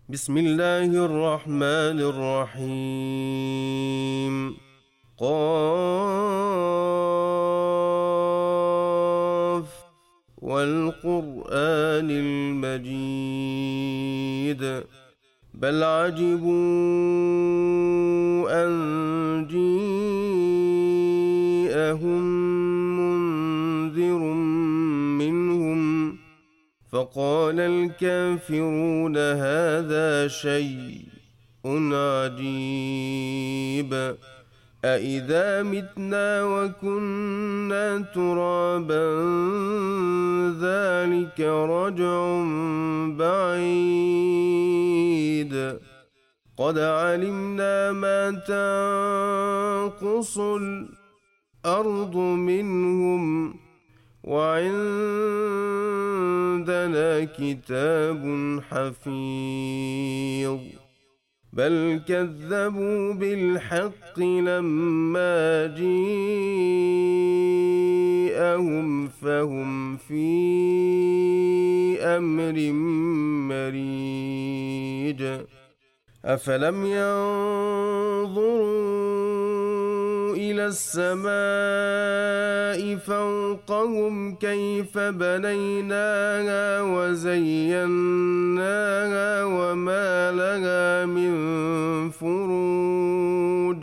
بسم الله الرحمن الرحيم. قاف والقرآن المجيد بل عجبوا أن جيءهم منذر منهم فقال الكافرون هذا شيء عجيب أإذا متنا وكنا ترابا ذلك رجع بعيد قد علمنا ما تنقص الأرض منهم وعندنا كتاب حفيظ بل كذبوا بالحق لما جيءهم فهم في أمر مريج أفلم ينظروا إلى السماء فوقهم كيف بنيناها وزيناها وما لها من فروج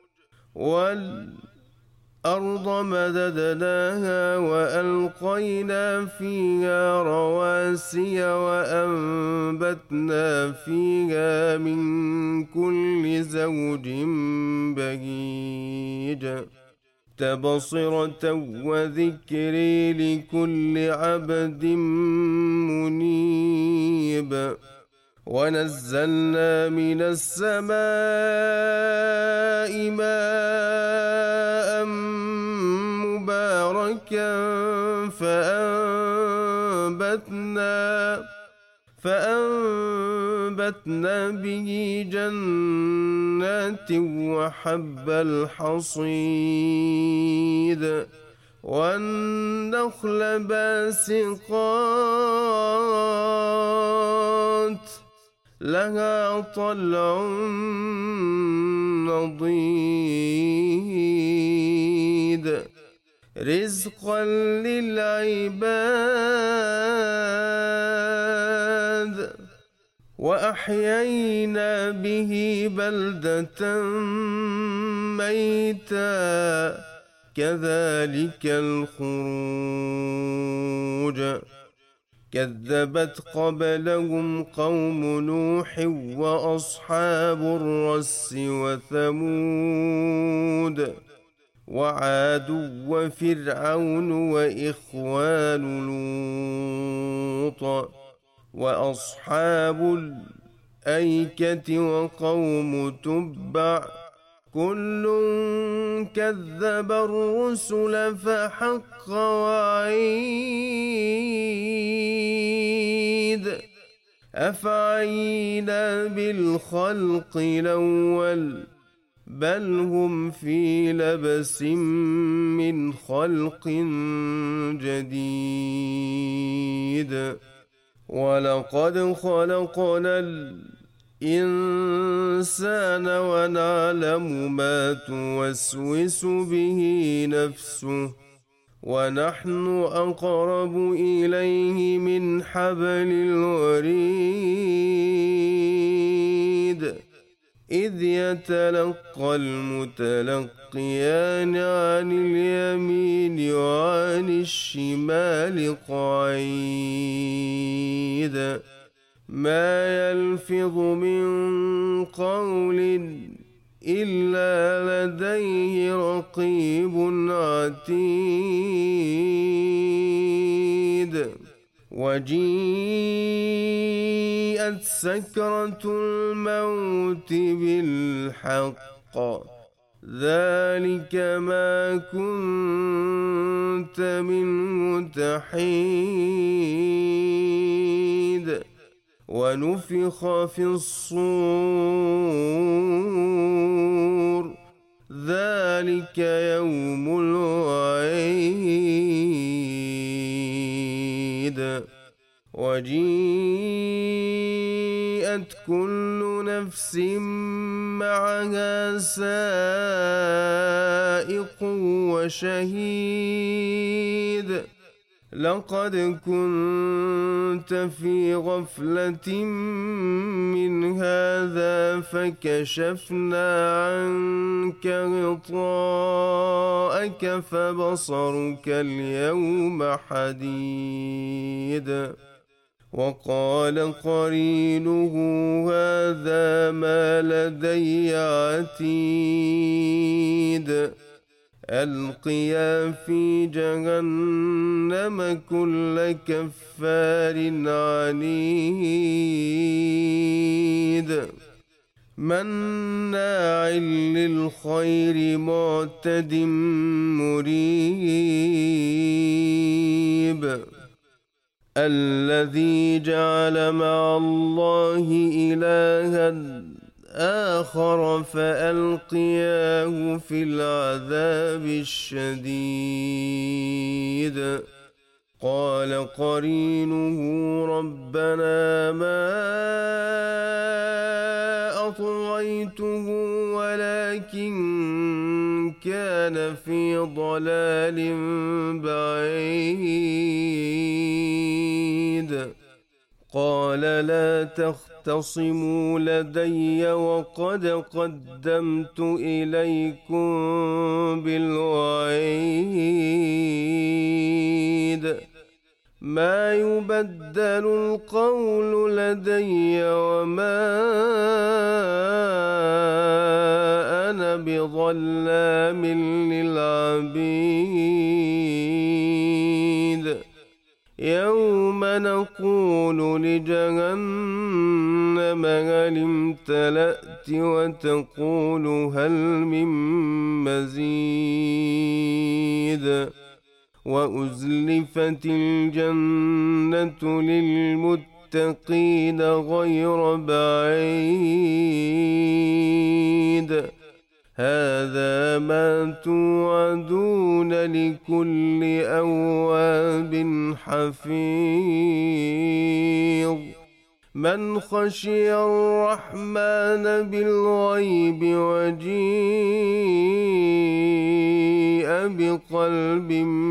والأرض مددناها وألقينا فيها رواسي وأنبتنا فيها من كل زوج بهيج تبصرة وذكر لكل عبد منيب ونزلنا من السماء ماء مباركا فأنبتنا به جنات وحب الحصيد والنخل باسقات لها طلع نضيد رزقا للعباد وأحيينا به بلدة ميتا كذلك الخروج كذبت قبلهم قوم نوح وأصحاب الرس وثمود وعاد وفرعون وإخوان لوط وأصحاب الأيكة وقوم تبع كل كذب الرسل فحق وعيد أفعينا بالخلق الأول بل هم في لبس من خلق جديد ولقد خلقنا الإنسان ونعلم ما توسوس به نفسه ونحن أقرب إليه من حبل الوريد إذ يتلقى المتلقيان عن اليمين وعن الشمال قعيد ما يلفظ من قول إلا لديه رقيب عتيد وجيءت سكرة الموت بالحق ذلك ما كنت منه تحيد ونفخ في الصور ذلك يوم الوعيد وجيء وجيءت كل نفس معها سائق وشهيد لقد كنت في غفلة من هذا فكشفنا عنك غطاءك فبصرك اليوم حديد وقال قرينه هذا ما لدي عتيد ألقيا في جهنم كل كفار عنيد مناع للخير معتد مريب الذي جعل مع الله إلها آخر فألقياه في العذاب الشديد قال قرينه ربنا ما أطغيته ولكن كان في ضلال بعيد قال لا تختصموا لدي وقد قدمت إليكم بالوعيد ما يبدل القول لدي وما أنا بظلام للعبيد يوم نقول لجهنم هل امتلأت وتقول هل من مزيد وأزلفت الجنة للمتقين غير بعيد هذا ما توعدون لكل أواب حفيظ من خشي الرحمن بالغيب وجيء بقلب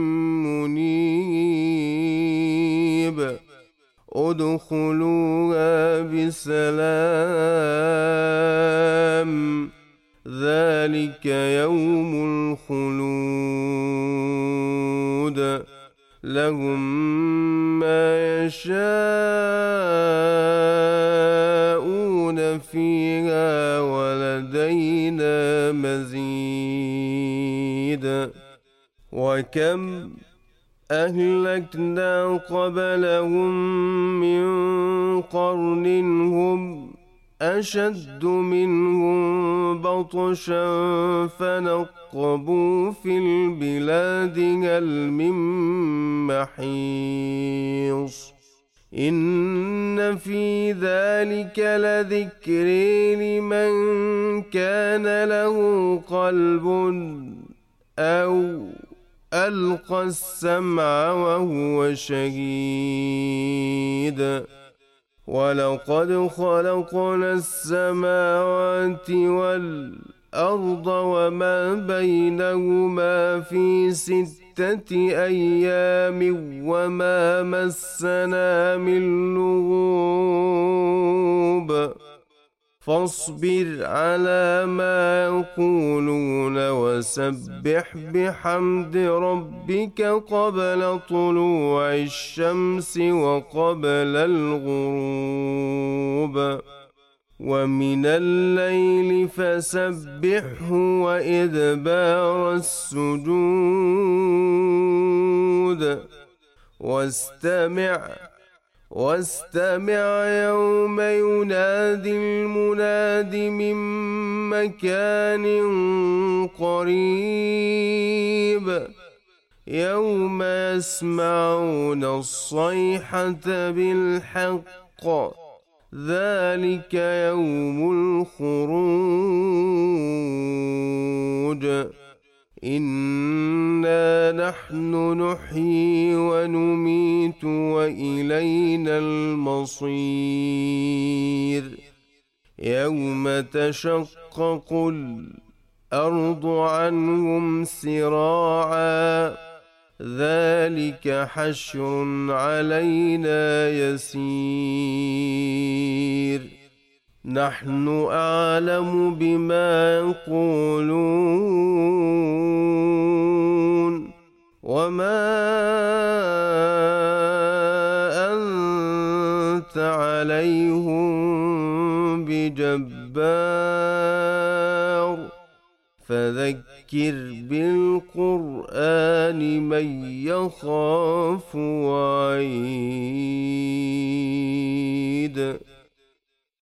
منيب ادخلوها بسلام ذلك يوم الخلود لهم ما يشاءون فيها ولدينا مزيد وكم أهلكنا قبلهم من قرن هم أشد منهم بطشا فنقبوا في البلاد هل من محيص إن في ذلك لذكر لمن كان له قلب أو ألقى السمع وهو شهيد ولقد خلقنا السماوات والأرض وما بينهما في 6 أيام وما مسنا من لغوب فاصبر على ما يقولون وسبح بحمد ربك قبل طلوع الشمس وقبل الغروب ومن الليل فسبحه وإدبار السجود واستمع يوم ينادي المناد من مكان قريب يوم يسمعون الصيحة بالحق ذلك يوم الخروج إنا نحن نحيي ونميت وإلينا المصير يوم تشقق الأرض عنهم سراعا ذلك حشر علينا يسير نحن أعلم بما يقولون وما أنت عليهم بجبار فذكر بالقرآن من يخاف وعيد